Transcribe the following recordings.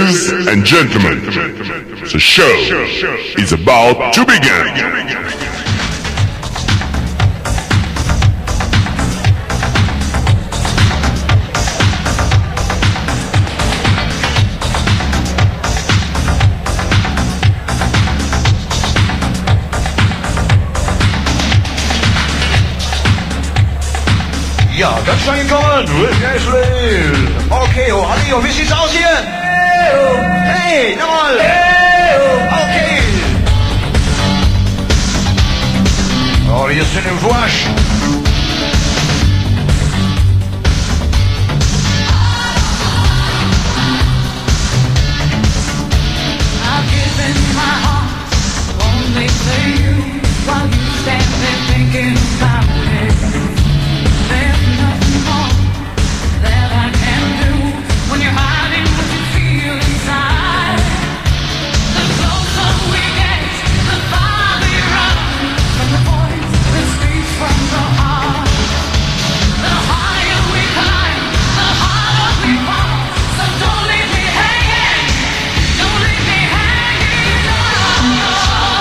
Ladies and gentlemen, the show is about to begin. Ja, ganz schön gekommen. Okay, oh, Hallo, wie sieht's aus hier? Hey, jawohl. Okay. Oh, hier sind im Wasch. I've given my heart only to you while you stand there thinking about it. There's nothing more that I can do when you're hiding what you feel inside. The closer we get, the farther you run from the voice that speaks from the heart. The higher we climb, the harder we fall. So don't leave me hanging, don't leave me hanging on.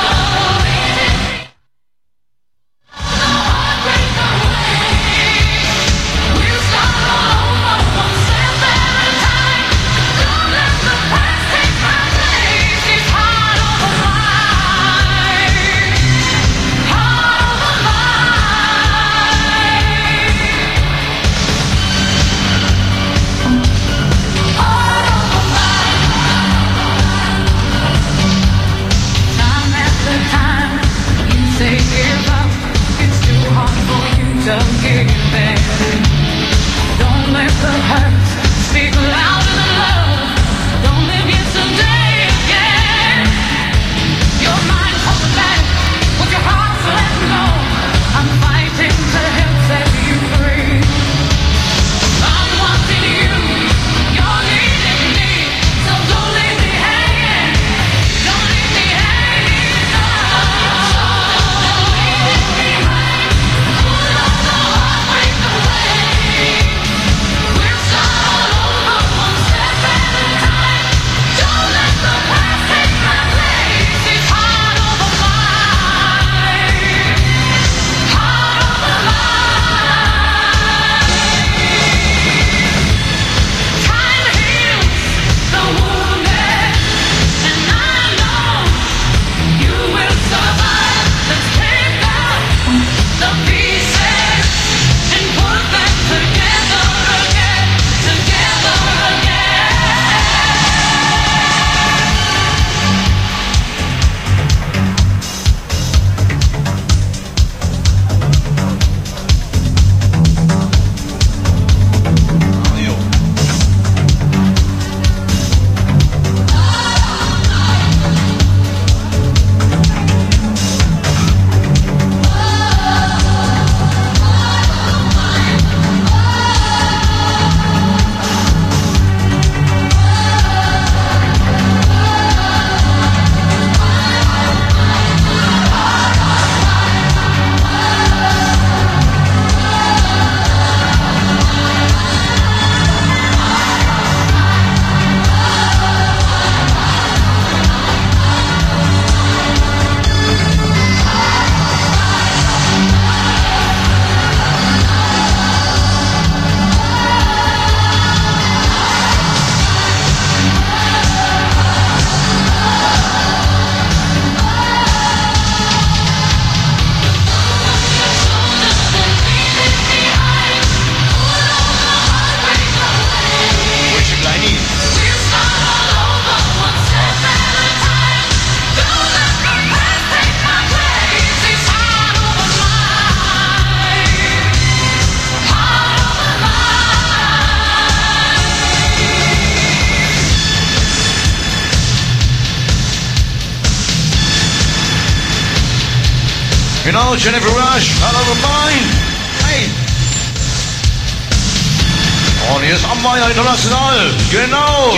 Time after time, you say give up. It's too hard for you to give in. Don't let the hurt speak louder than love. Don't live yesterday again. Your mind holds back with your heart let go. I'm fighting to help set you free. I'm wanting you, you're needing me. So don't leave me hanging. Don't leave me hanging on. Leaving behind, put all the heartbreak away. We'll start all over one step at a time. Don't let the past take my place. It's heart over mind, heart over mind. Time heals the wounded, and I know you will survive. Let's pick up the pieces and put them together again, together again. We'll start all over one step at a time. Don't let the past take my place. It's heart over mind, heart over mind. You know, Jennifer Rush, heart over mind. Hey. Und hier ist Amweier International. Genau.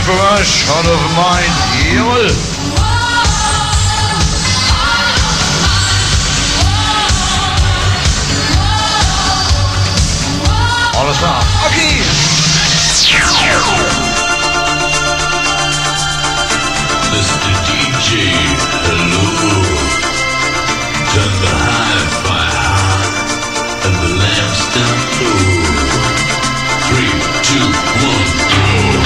for us, heart of mine, jawohl. Alles klar, okay. Mr. DJ, hello. Turn the hi-fi high and the lamps down low. 3, 2, 1, go.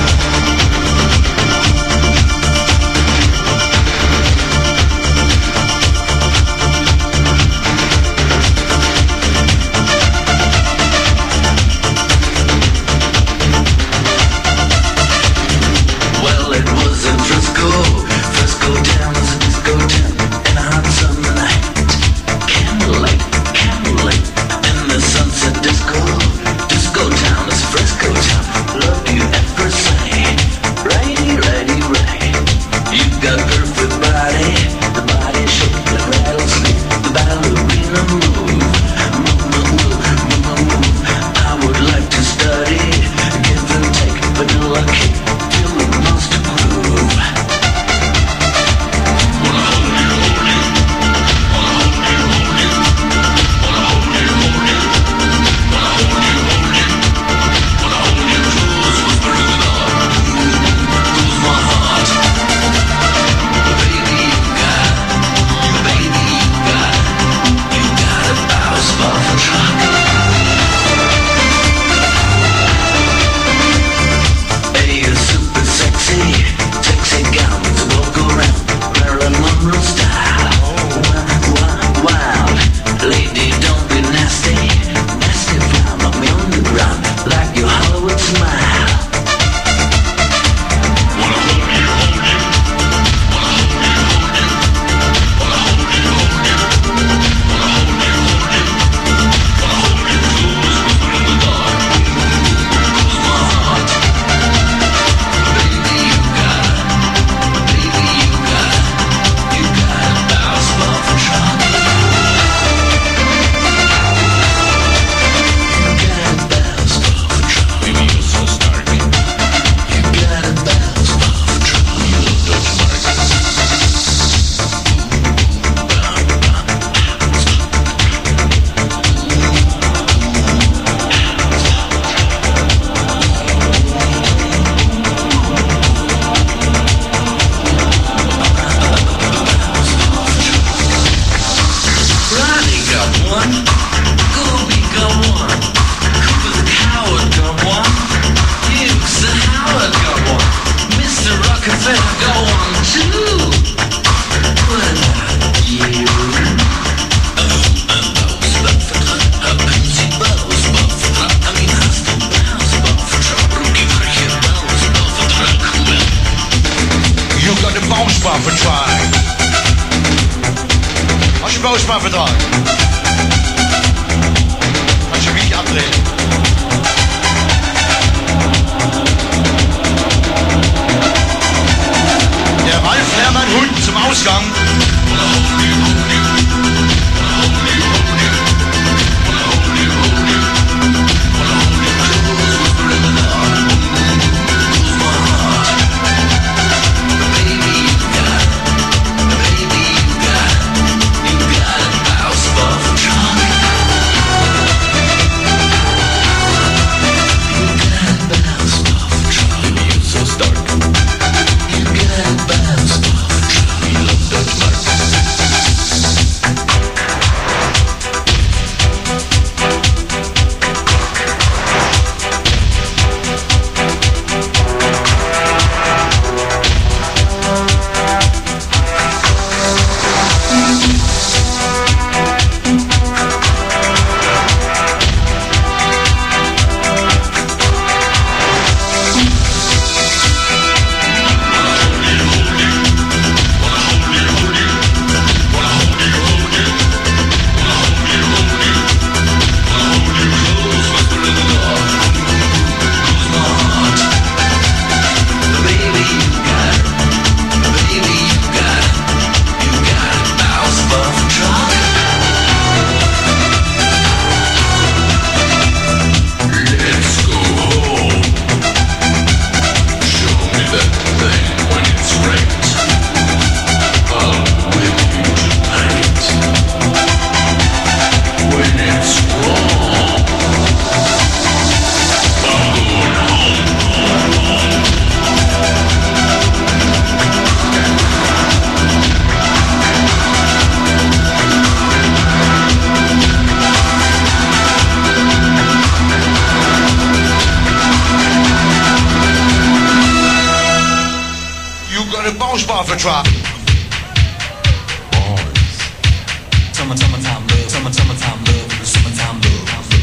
Bausparvertrag. Kannst du mich abdrehen? Der Ralf Hermann Hund zum Ausgang. Baby, you got a house the track. Summertime love, summertime love, summertime love.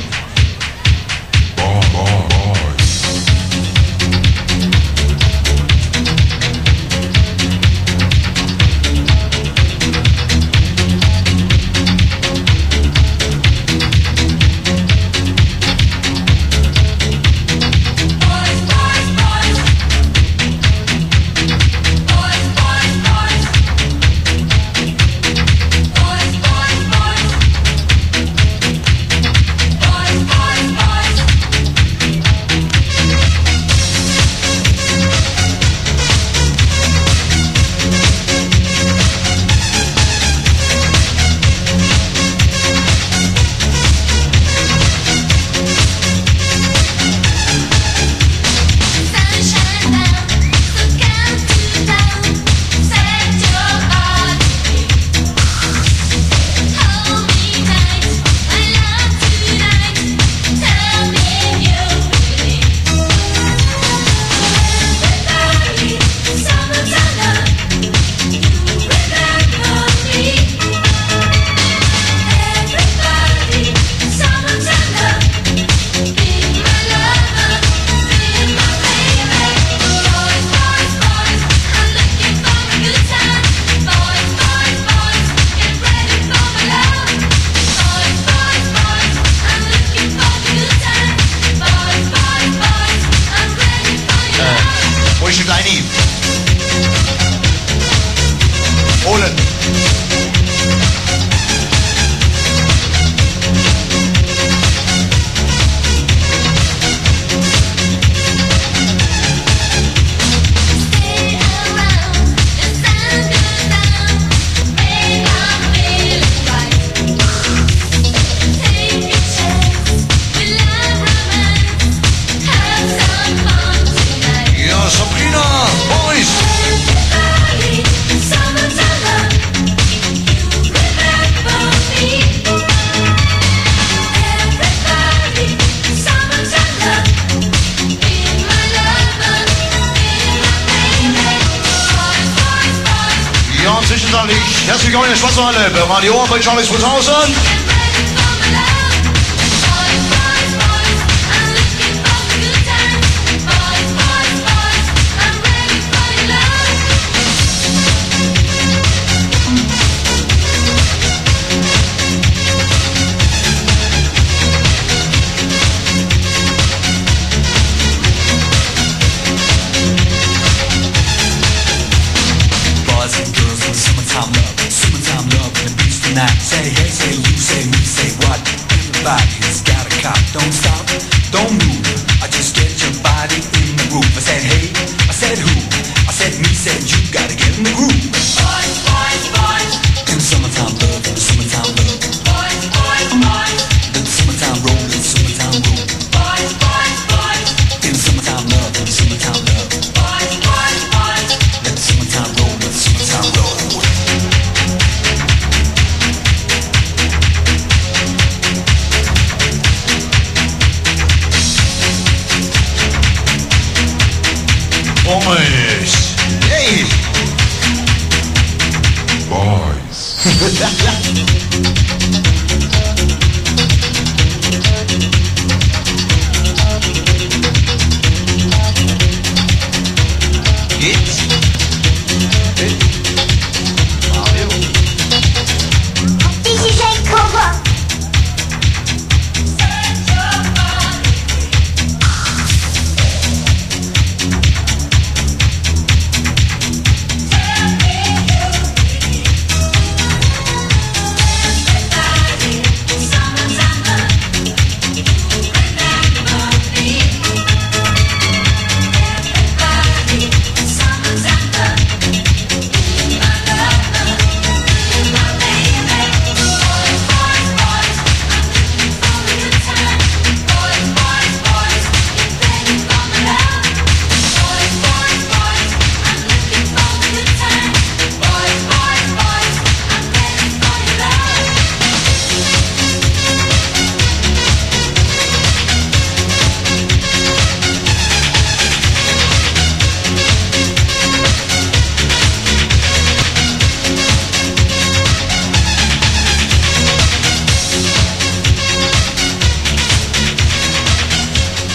Herzlich willkommen in der Schwarzwaldhalle bei Radio bei Charlie 2000. Say hey, say you, say me, say what? Everybody's got a cop. Don't stop, don't move. I just get your body in the groove. I said hey, I said who? I said me, said you. Gotta get in the groove. Boys, boys, boys. In the summertime love, in the summertime love. Boys, boys, boys. In the summertime roll, in the summertime roll. Boys, boys, boys. In the summertime love, in the summertime love. Boys, boys, boys. Let the summertime roll, let the summertime roll. Boys. Hey. Boys.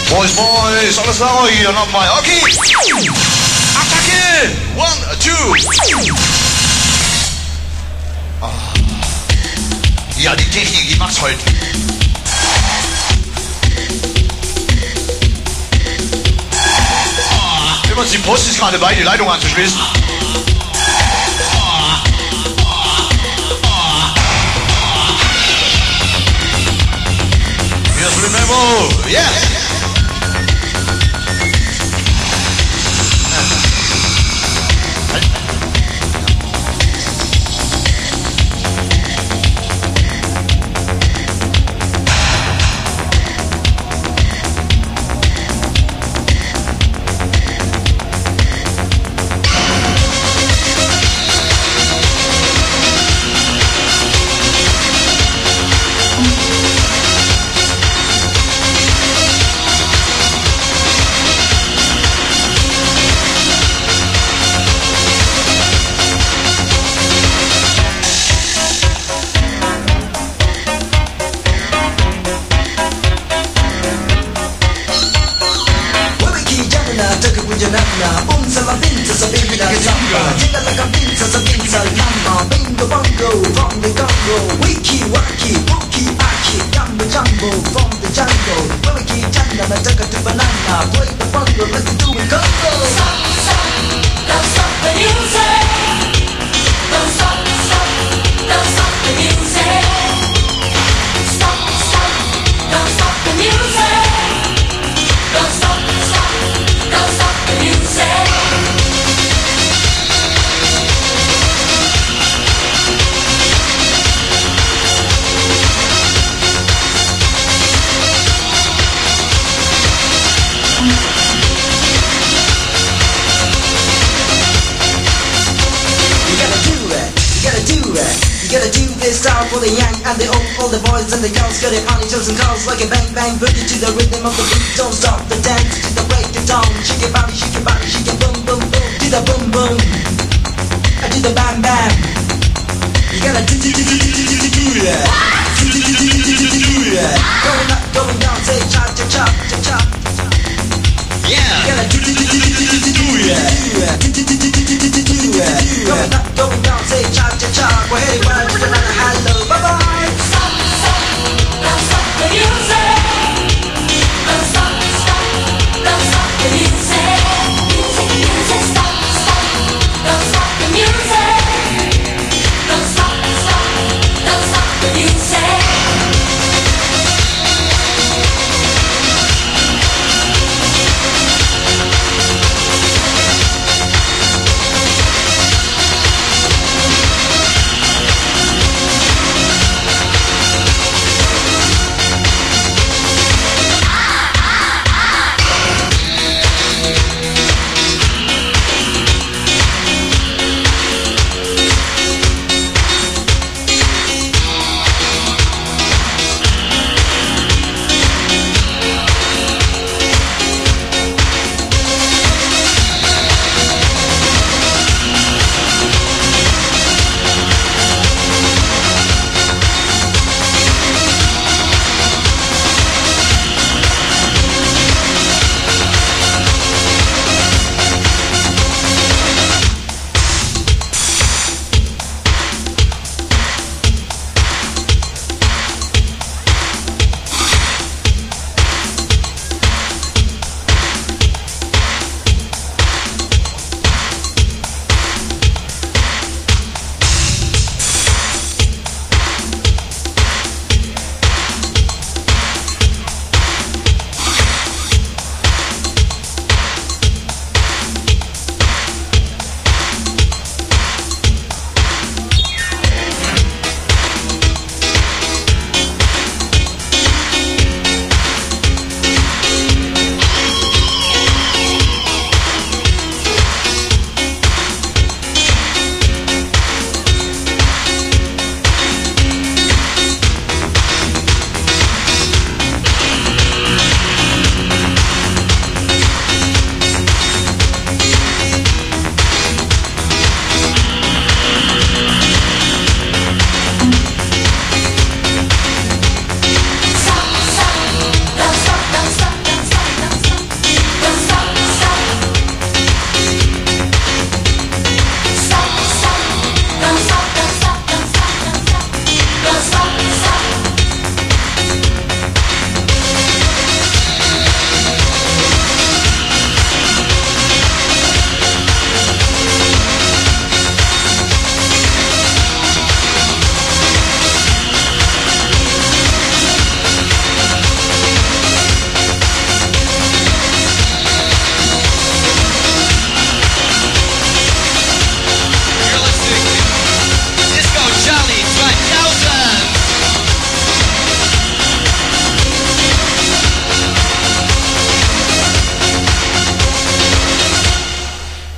Boys, boys, alles klar hier nochmal. Okay. Attacke! 1, 2. Oh. Ja, die Technik, die macht's heute. Oh. Übrigens, die Post ist gerade bei, die Leitung anzuschließen. Here's Remember, yeah! For the young and the old, all the boys and the girls got it on each other's calls like a bang bang boogie to the rhythm of the beat. Don't stop the dance to the break of dawn. Shake your body, shake your body, shake your boom boom boom to the boom boom, and to the bam bam. You gotta do that, do that. Going up, going down, say chop chop chop chop chop. Yeah. You gotta do that, do that. Going up, going down, say chop chop chop. Well, hey, well, just another hello, bye bye. Stop, stop, don't stop the music. Don't stop, stop, don't stop the music. Music, music, stop, stop, don't stop the music. Don't stop, stop, don't stop the music.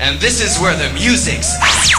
And this is where the music's at.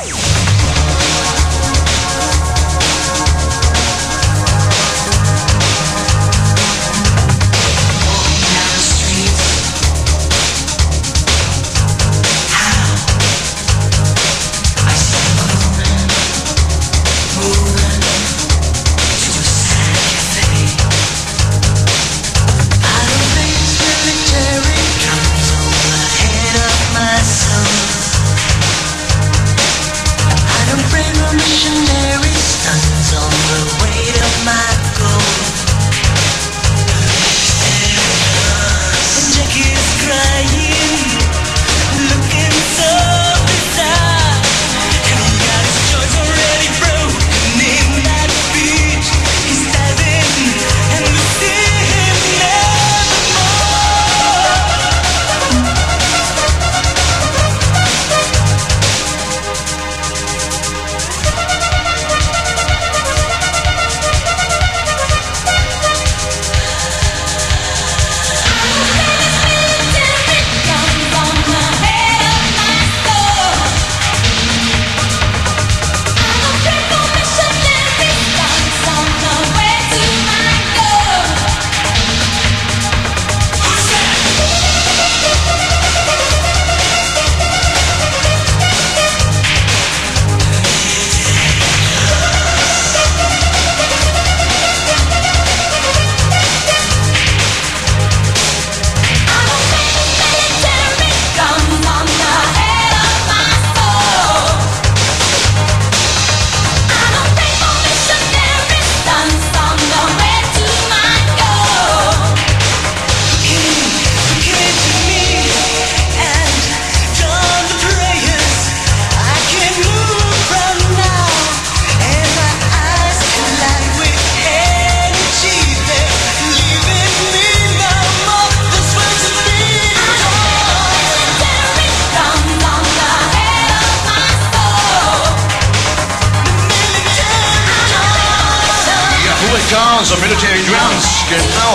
Cars and military drums, genau.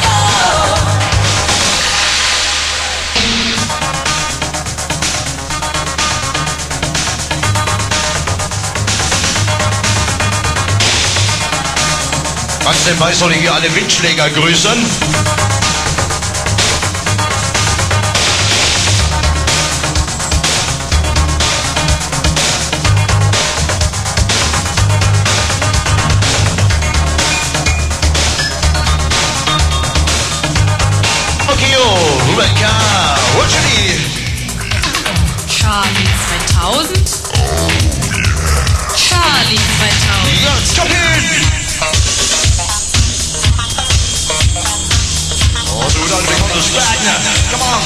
Ganz nebenbei soll ich hier alle Windschläger grüßen. Rebecca, what you need? Charlie 2000? Charlie 2000. Ja, stop it! Oh, do that thing on the spagna. Come on.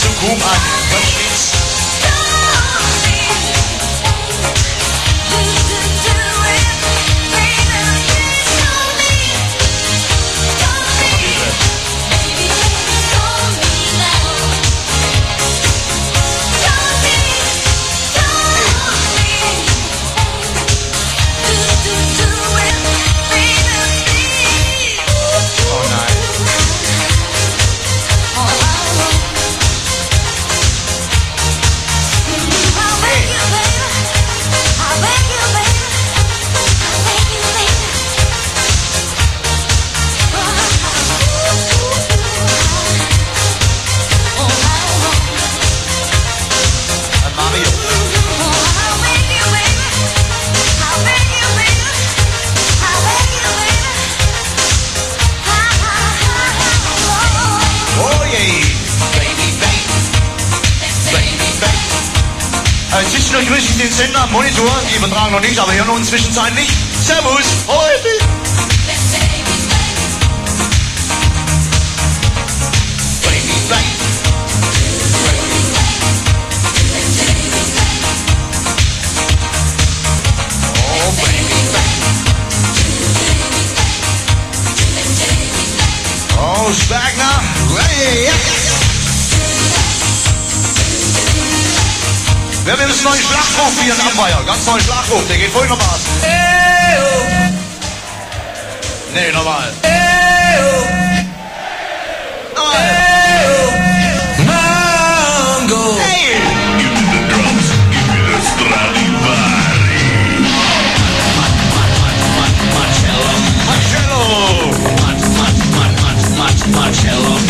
zu Kuhm an. Verstehst? Zwischendurch grüße ich den Sender am Monitor, die übertragen noch nicht, aber hören uns zwischenzeitlich. Servus, heute! Oh, Spagner! Wir haben einen neuen Schlachtruf hier in Ampere. Ganz neuen Schlachtruf, der geht folgendermaßen. Nee, nochmal. Mango! Hey! Give me the drums, give me the Stradivari. Marcello! Marcello!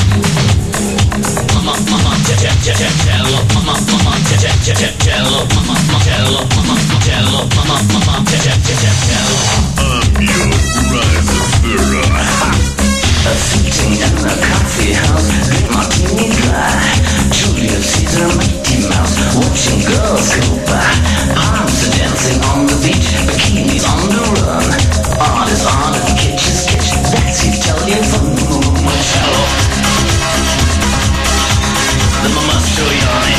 I'm your rising star. Sitting in a coffee house, drink martini dry. Julius Caesar, Mickey Mouse, watching girls go by. Palms are dancing on the beach, bikinis on the run. Art is art and kitsch is kitsch, that's Italian fun. Marcello, the Mastroianni.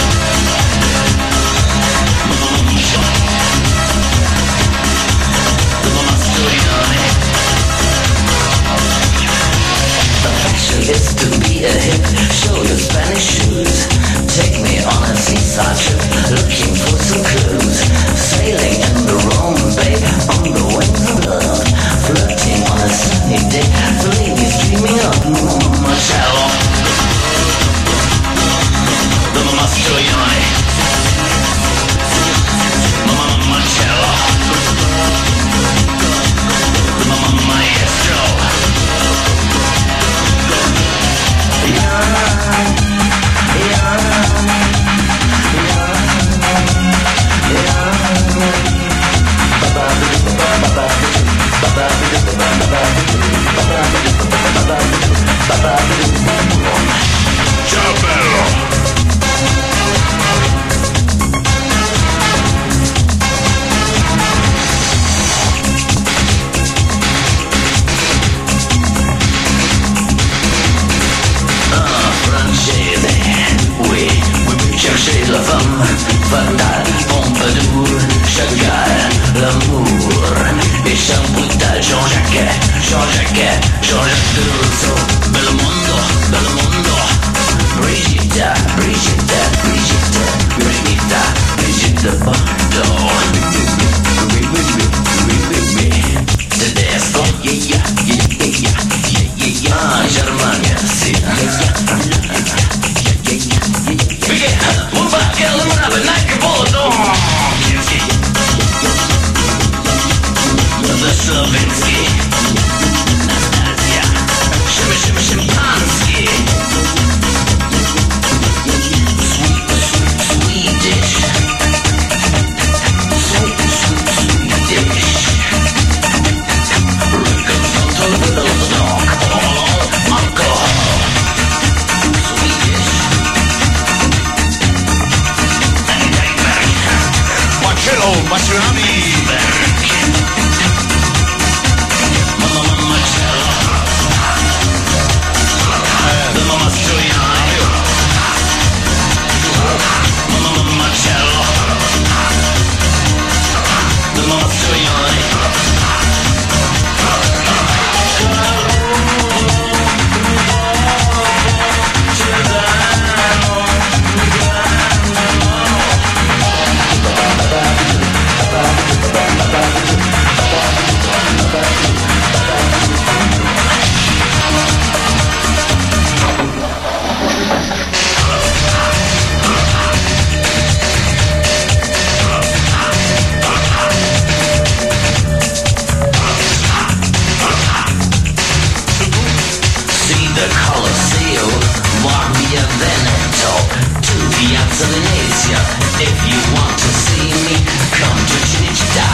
Is to be a hip, show your Spanish shoes. Take me on a seaside trip, looking for some clues. Sailing in the Rome Bay, on the wings of love. Flirting on a sunny day, ladies dreaming of Marcello. The Mastroianni. Marcello. The Maestro. Ciao bello. Oui, cherchez la femme fatale, Pompadour, Chagall, l'amour, et Champoutaille, Jean-Jacques Rousseau, Belmondo, Brigitte Bardot, Tedesco, Germania, sì. Un bacchello, una benacca, voto. The Slavinsky, Nastasia, Shimpanski, Swedish, Ricco's with a dog, alcohol, Swedish. Marcello, Mastroianni. pleasure. If you want to see me, come to Chinichita.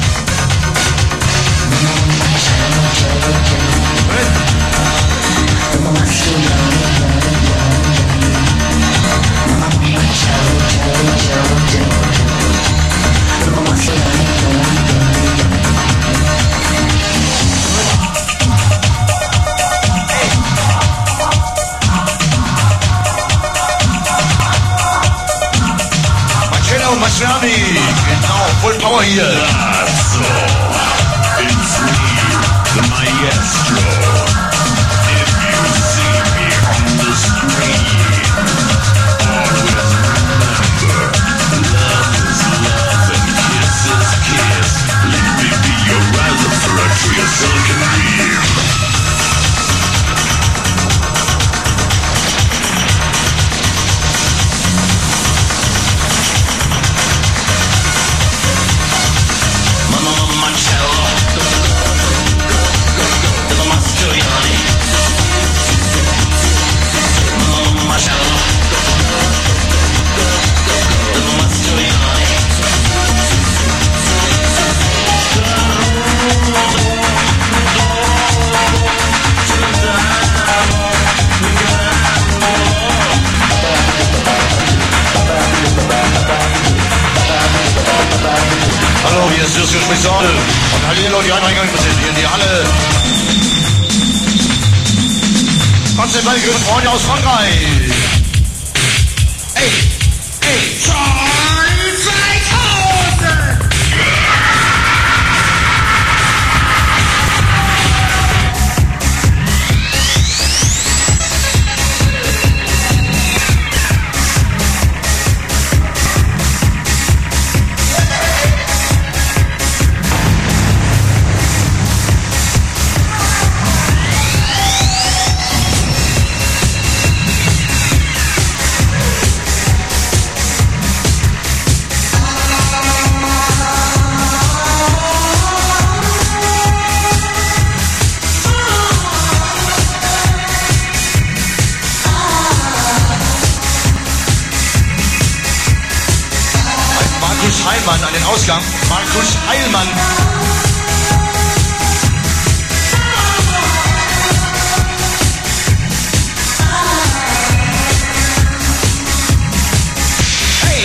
Marcello Mastroianni, genau, Full Power hier. That's all. It's me, the maestro. If you see me on the screen, always remember, love is love and kiss is kiss. Let me be your riser for a tree of silken dream. Hallo, hier ist Sircio Spezial. Und alle Leute, die Eingang sind hier in die Halle. Konzertball für Freunde aus Frankreich. Ey, Charlie 2000! Markus Heilmann an den Ausgang. Markus Heilmann. Hey!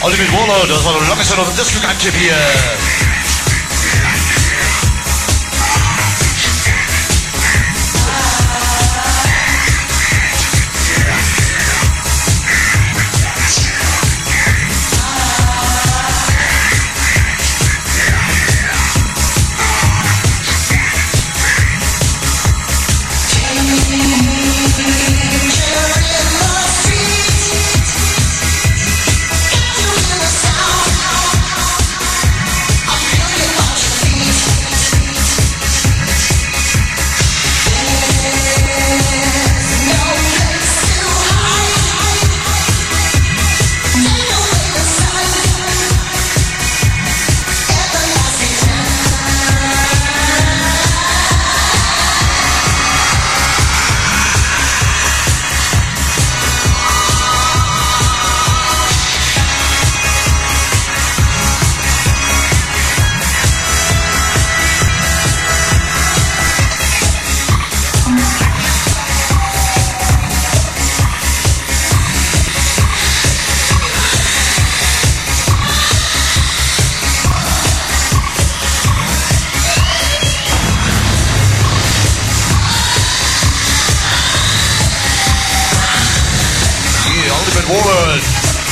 Ultimate Warlord, das war der longeste noch ein Disco-Tipp hier. Warlord.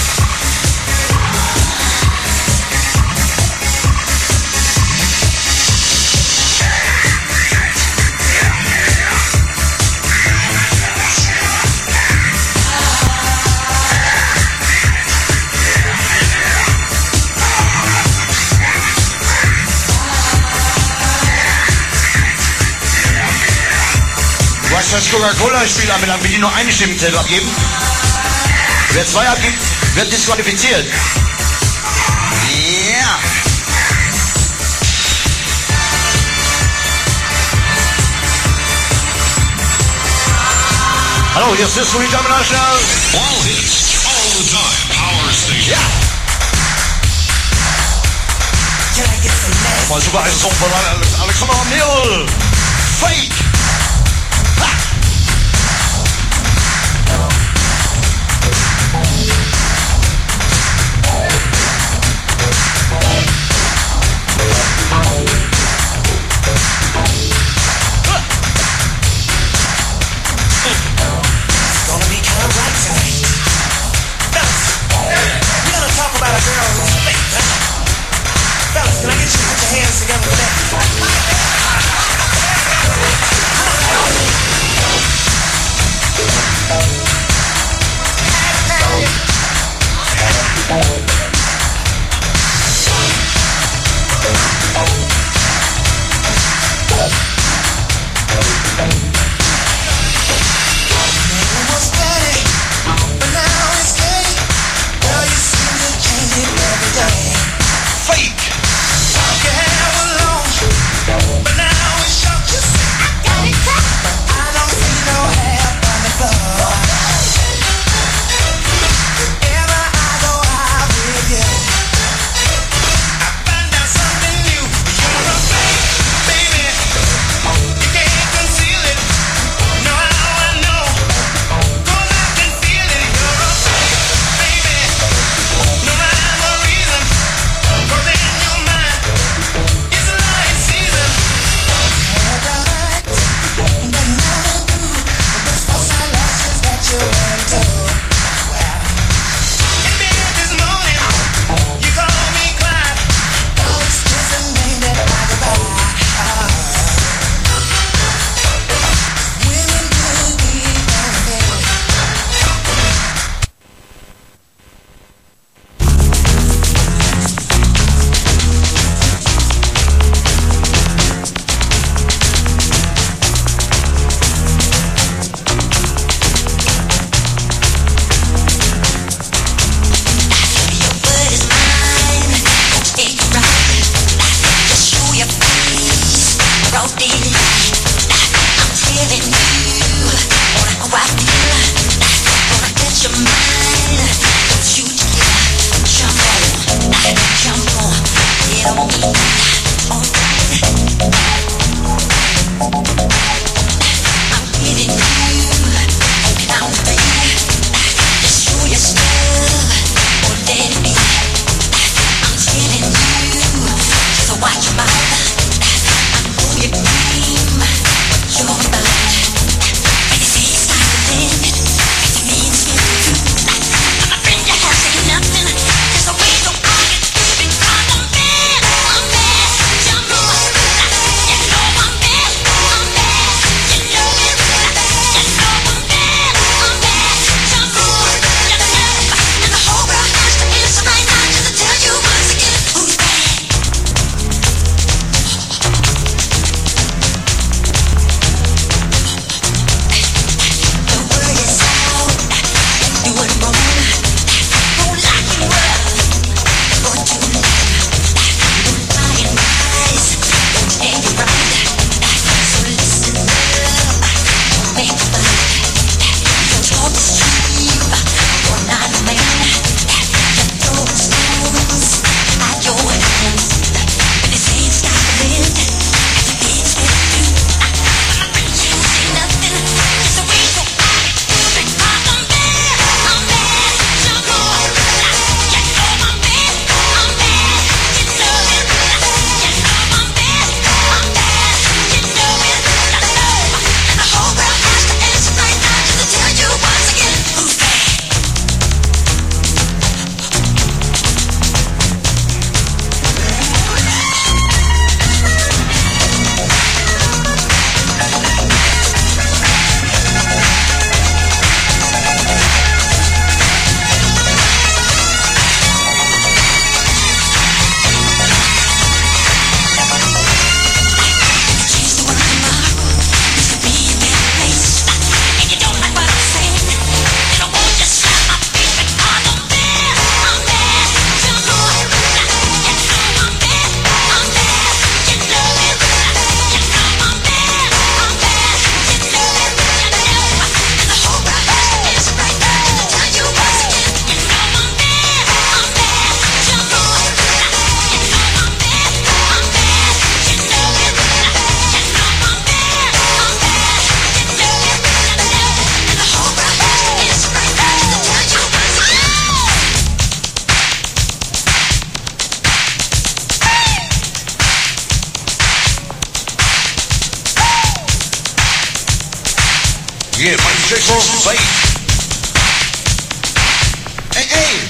Was das Coca-Cola-Spiel anbelangt, will ich nur eine Stimmzettel abgeben. Wer zwei abgibt, wird disqualifiziert. Ja. Hallo, hier ist das Louis International. All hits, all the time, Power Station. Ja. Mal super, ein Song von Alexander O'Neill. Fake. Fellas, can I get you to put your hands together for that? Yeah, Mike Jacob, wait. Hey, hey.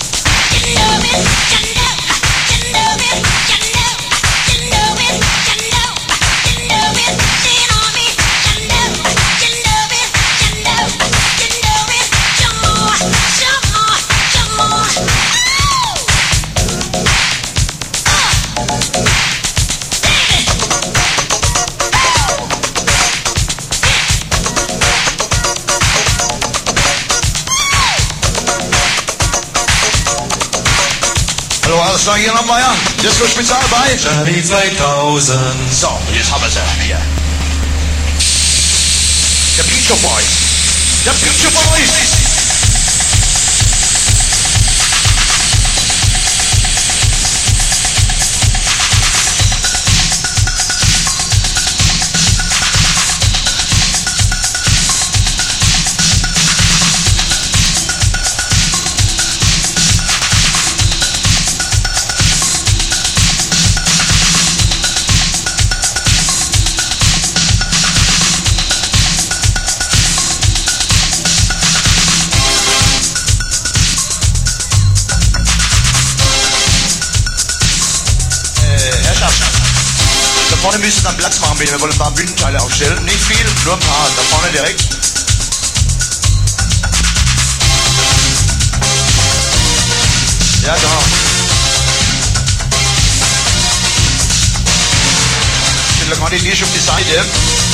Hallo, alles klar, hier nochmal, ja? Disco Spezial bei Charlie 2000. So, jetzt haben wir sie hier. Der Future Boys. Der Future Boys. Da vorne müsst ihr dann Platz machen, bitte. Wir wollen ein paar Bühnenteile aufstellen. Nicht viel, nur ein paar. Da vorne direkt. Ja, genau. Stell mal die Nische auf die Seite.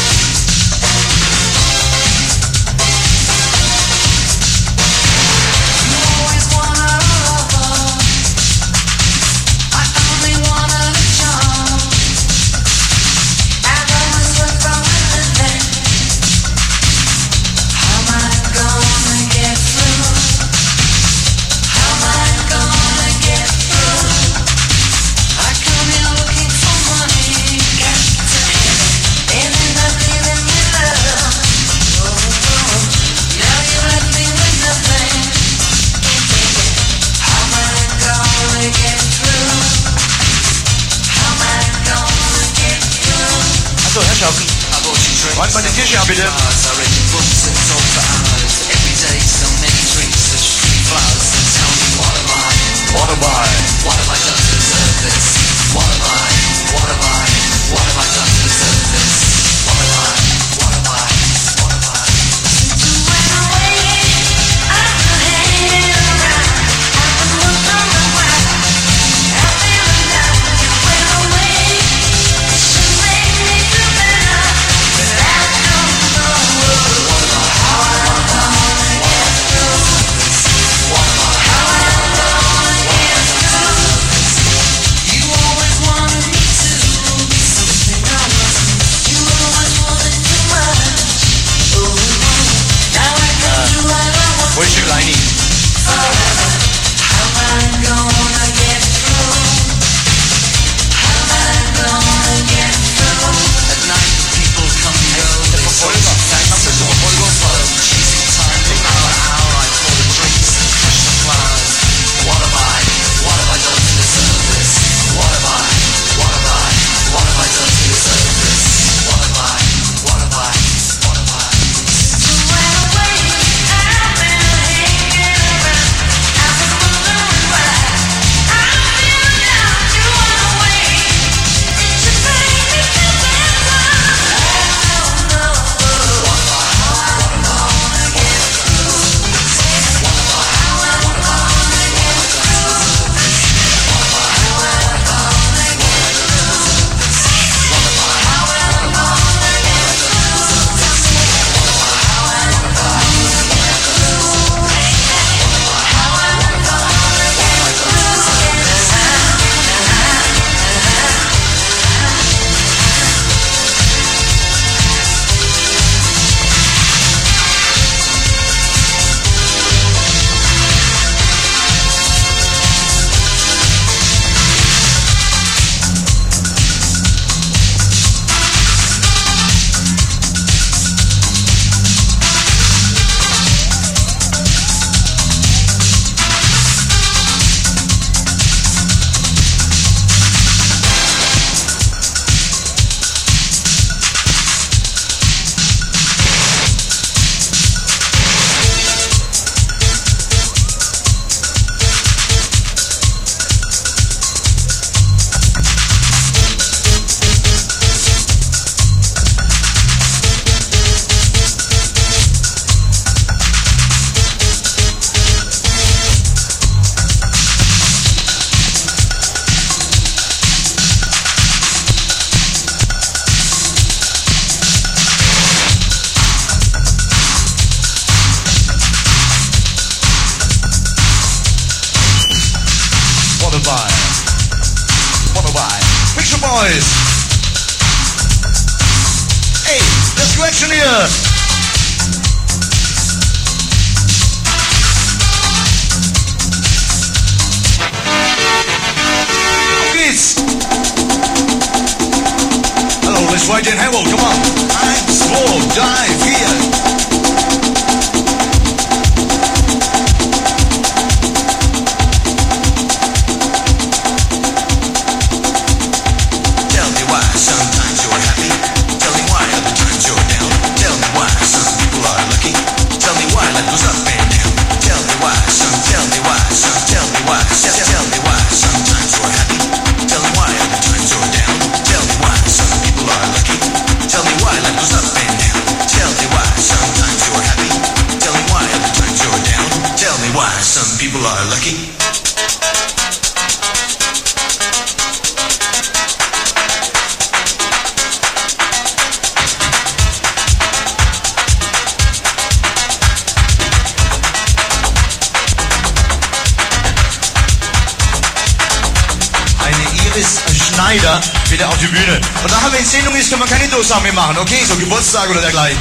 So, Herrschaften, räumt mal die Tische ab, bitte. What am I? What have I done to deserve this? What am I? What am I? What have I done to deserve this? What am I? What am I? What am I? Since you went away, I've been hanging around. I've been looking around. I feel it now. You went away. It should make me feel better, but I don't know how I'm gonna get through. How I'm gonna get through. You Picture Boys. Hey, das Correction hier. Auf geht's. Hallo, let's ride in Harold, come on. 1, 2, 3, 4. People are lucky. Eine Iris Schneider wieder auf die Bühne. Und nachher, wenn es Sendung ist, können wir keine Durchsagen mehr machen, okay? So Geburtstag oder dergleichen.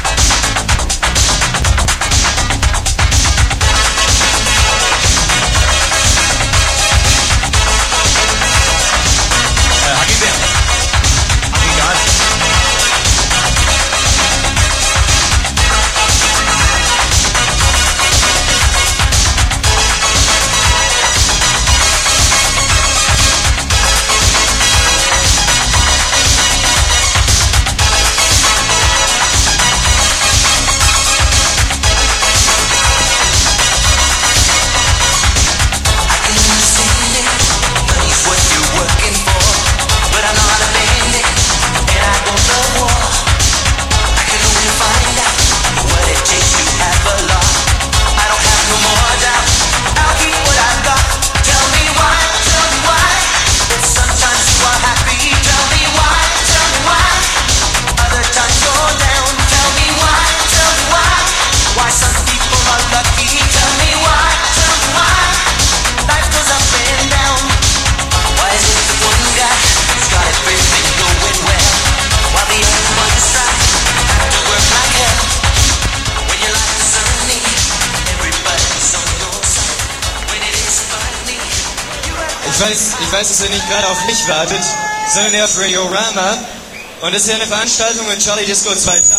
Ich weiß, dass ihr nicht gerade auf mich wartet, sondern eher auf Radiorama. Und das ist ja eine Veranstaltung mit Charlie Disco 2000.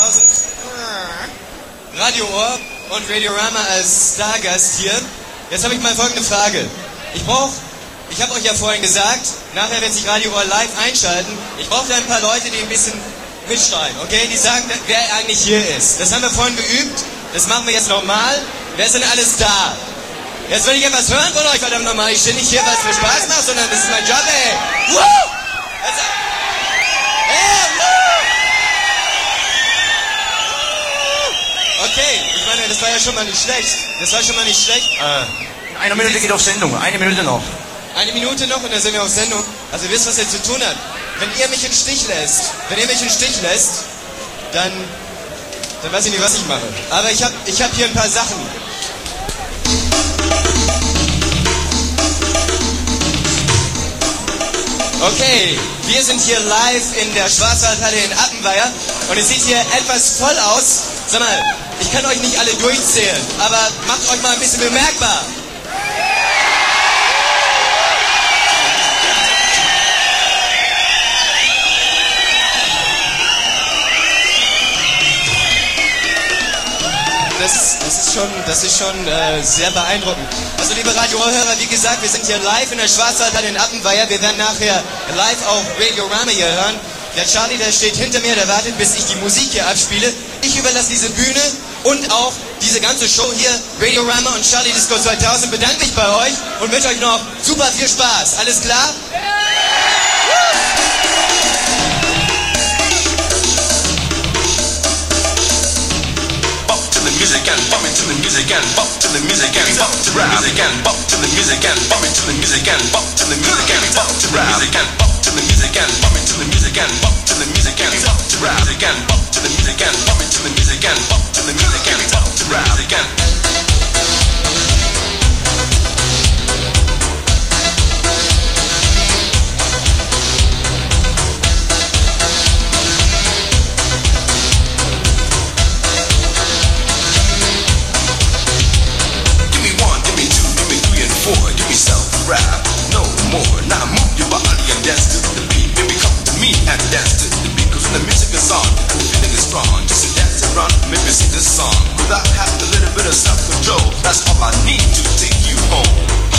Radio Ohr und Radiorama als Stargast hier. Jetzt habe ich mal folgende Frage. Ich habe euch ja vorhin gesagt, nachher wird sich Radio Ohr live einschalten. Ich brauche da ein paar Leute, die ein bisschen mitschreien, okay? Die sagen, wer eigentlich hier ist. Das haben wir vorhin geübt. Das machen wir jetzt nochmal. Wer ist denn alles da? Jetzt will ich etwas hören von euch, verdammt nochmal. Ich stehe nicht hier, weil es mir Spaß macht, sondern das ist mein Job, ey. Woo! Okay, ich meine, das war ja schon mal nicht schlecht. Eine Minute geht auf Sendung. Eine Minute noch. Eine Minute noch und dann sind wir auf Sendung. Also ihr wisst, was ihr zu tun habt. Wenn ihr mich im Stich lässt, dann weiß ich nicht, was ich mache. Aber ich hab hier ein paar Sachen. Okay, wir sind hier live in der Schwarzwaldhalle in Appenweier und es sieht hier etwas voll aus. Sag mal, ich kann euch nicht alle durchzählen, aber macht euch mal ein bisschen bemerkbar. Das ist schon sehr beeindruckend. Also liebe Radio-Hörer, wie gesagt, wir sind hier live in der Schwarzwaldhalle in Appenweier. Wir werden nachher live auf Radiorama hier hören. Der Charlie, der steht hinter mir, der wartet, bis ich die Musik hier abspiele. Ich überlasse diese Bühne und auch diese ganze Show hier, Radiorama und Charlie Disco 2000, bedanke mich bei euch und wünsche euch noch super viel Spaß. Alles klar? Music and bump into the music and bump to the music and bump to the music and bump to the music and bump into the music and bump to the music and bump to the music and bump to the music and bump into the music and bump to the music and bump to the music and bump to the music and bump into the music and bump to the music and bump to the music and strong. Just to dance and run, make me sing this song. Without having a little bit of self-control, that's all I need to take you home.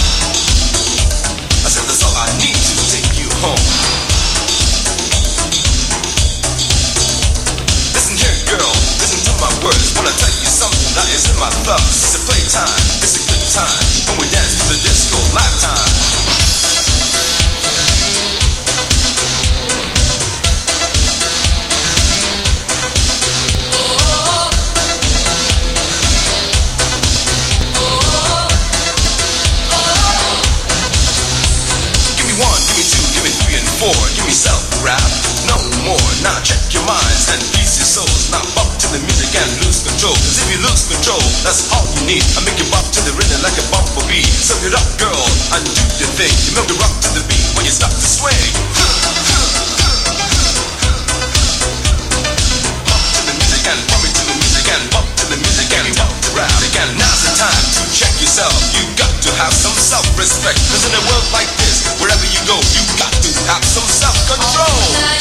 I said that's all I need to take you home. Listen here, girl, listen to my words. Wanna tell you something that is in my thoughts. It's a playtime, it's a good time when we dance to the disco lifetime. Give me self-rap, no more. Now check your minds and peace your souls. Now bump to the music and lose control. Cause if you lose control, that's all you need. I make you bump to the rhythm like a bumblebee. So get up, girl, and do your thing. You make me rock to the beat when you start to swing. Bump to the music and bump it to the music and bump to the music and bump the rap again. Now's the time to check yourself. You got to have some self-respect. Cause in a world like this, wherever you go, you got to have some self-control.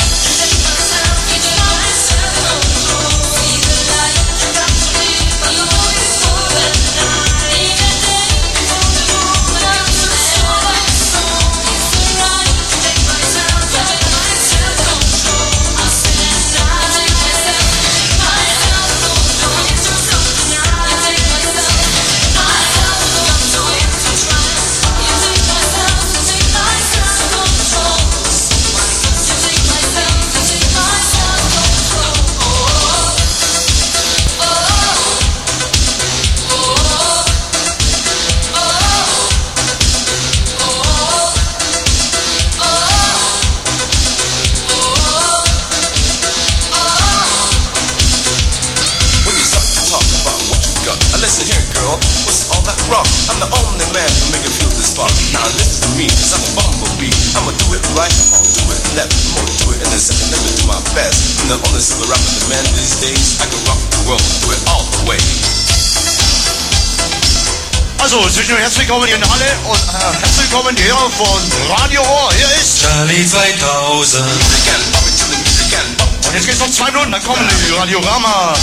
Listen here, girl, what's all that rock? I'm the only man who make you feel this spark. Now listen to me, cause I'm a bumblebee. I'ma do it right, I'ma do it left, I'ma do it in a second, let me do my best. I'm the only silver rapper, the man these days. I can rock the world, do it all the way. Also, zwischen herzlich willkommen hier in Halle und herzlich willkommen hier von Radio Ohr. Hier ist Charlie 2000. Und jetzt geht's noch 2 Minuten, dann kommen die Radiorama.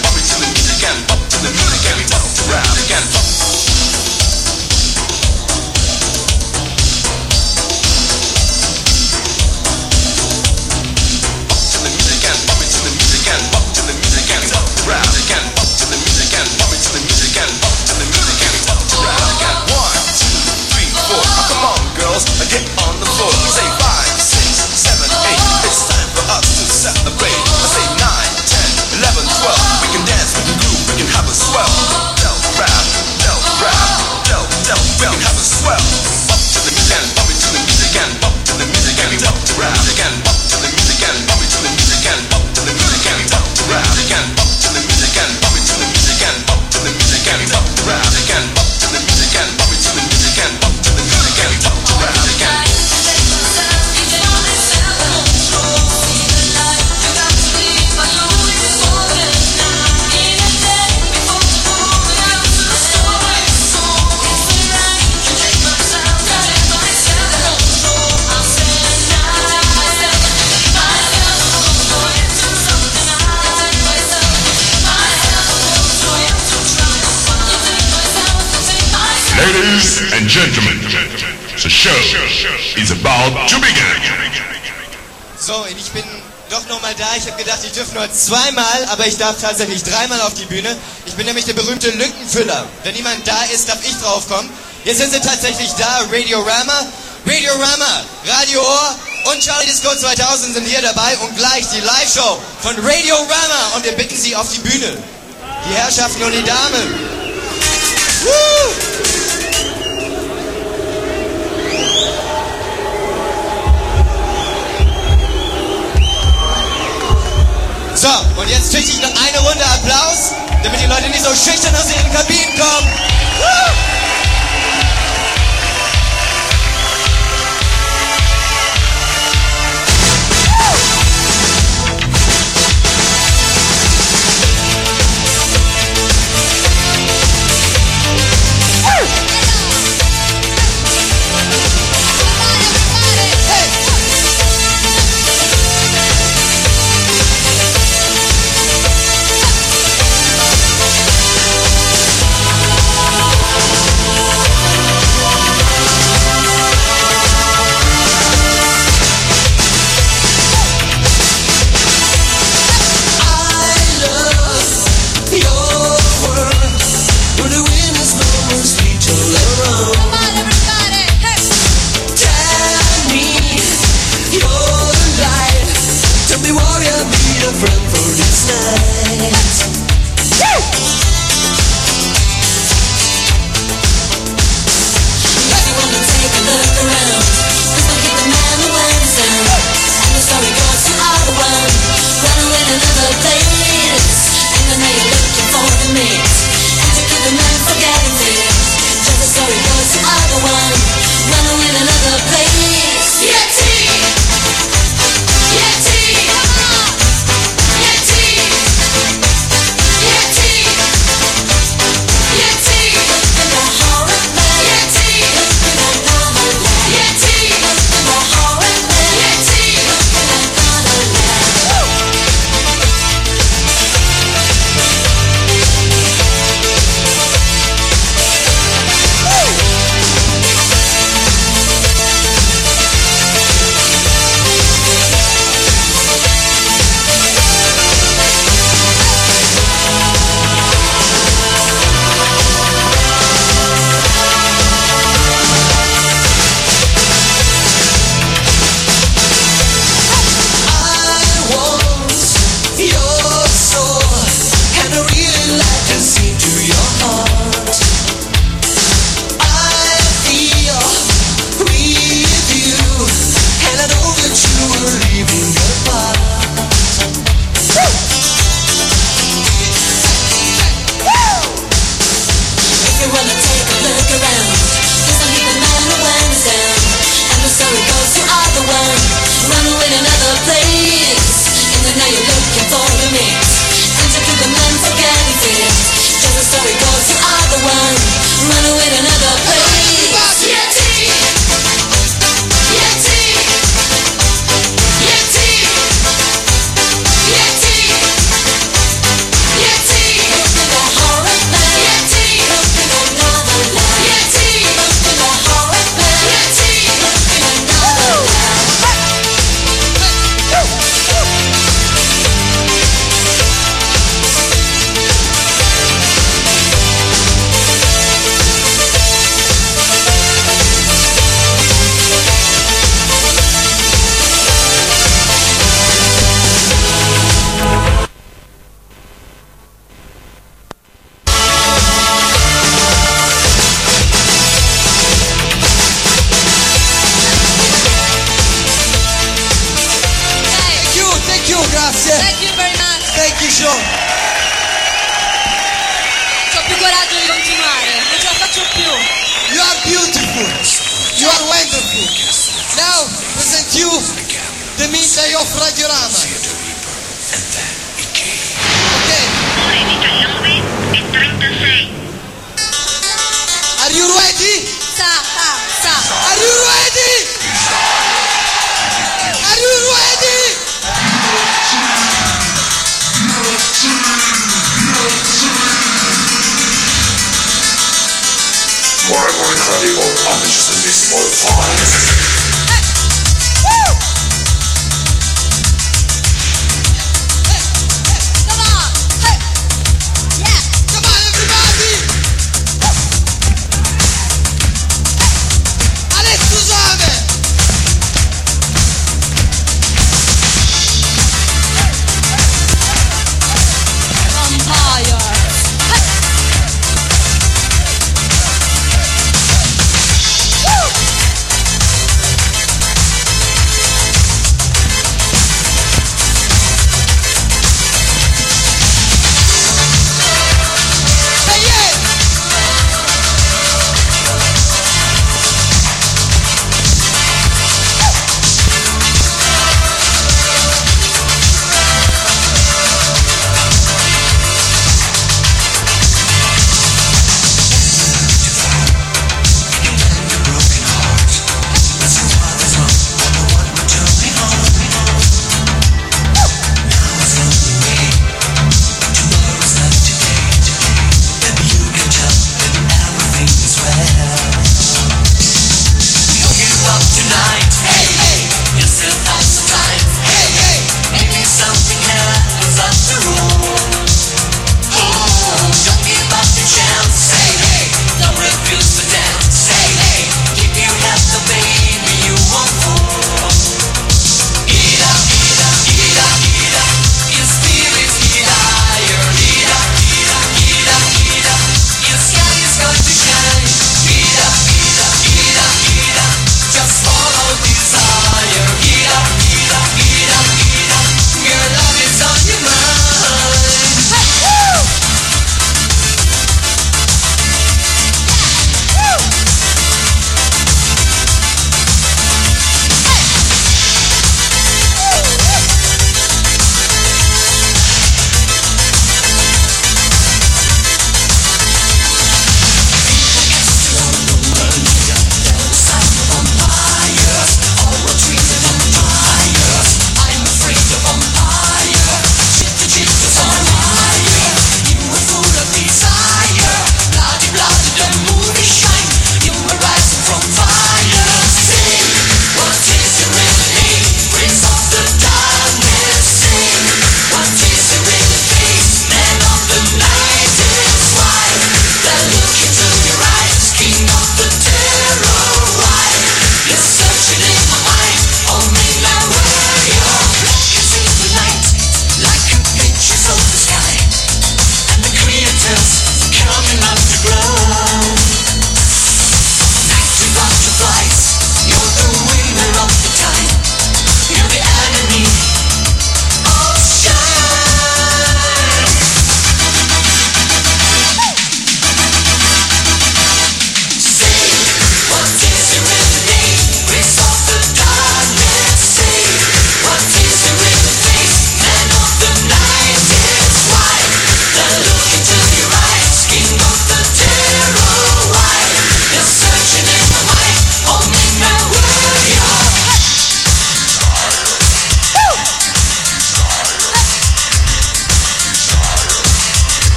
Get on the floor. Say 5, 6, 7, 8. It's time for us to celebrate. I say 9, 10, 11, 12. We can dance, we can groove, we can have a swell. Del rap, del rap, del. We can have a swell. Bump to the music and bump it to the music and bump to the music and bump to rap again. Bump to the music and bump it to the music and bump to the music and bump to rap again. Bump to the music and bump it to the music and bump to the music and bump to rap again. Bump to the music and bump it to the music and bump to the music and bump to rap again. Ladies and gentlemen, the show is about to begin. So, und ich bin doch nochmal da. Ich habe gedacht, ich dürfte nur 2-mal, aber ich darf tatsächlich 3-mal auf die Bühne. Ich bin nämlich der berühmte Lückenfüller. Wenn niemand da ist, darf ich draufkommen. Jetzt sind sie tatsächlich da. Radiorama, Radio Ohr und Charlie Disco 2000 sind hier dabei und gleich die Live-Show von Radiorama. Und wir bitten sie auf die Bühne. Die Herrschaften und die Damen. Woo! So, und jetzt kriege ich noch eine Runde Applaus, damit die Leute nicht so schüchtern aus ihren Kabinen kommen. Woo! Thank you very much. Thank you, Sean. Ho più coraggio di continuare, non ce la faccio più. You are beautiful. You are wonderful. Now present you the midday of Radiorama. Okay. Ore 19 e 36. Are you ready? Sa. Are you ready? Are you ready? More incredible, just invisible fire.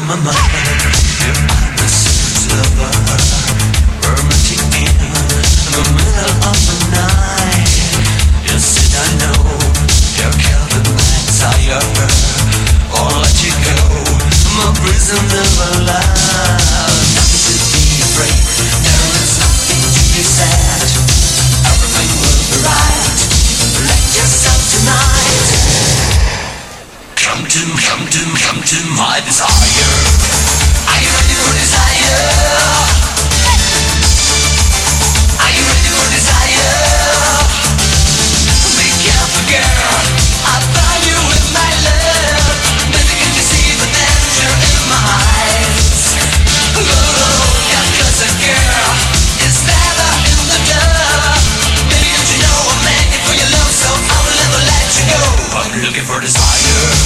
my mind. You're innocent lover, romantic in the middle of the night. You said I know you're covered by desire, or let you go. I'm a prisoner of love. Nothing to be afraid, there is nothing to be sad. Everything will be right. Let yourself tonight. Come to my desire. Are you ready for desire? Are you ready for desire? Be careful, girl. I found you with my love. Maybe can you see the danger in my eyes? Oh, get closer, girl. It's better in the dark. Maybe don't you know I'm making for your love, so I will never let you go. I'm looking for desire.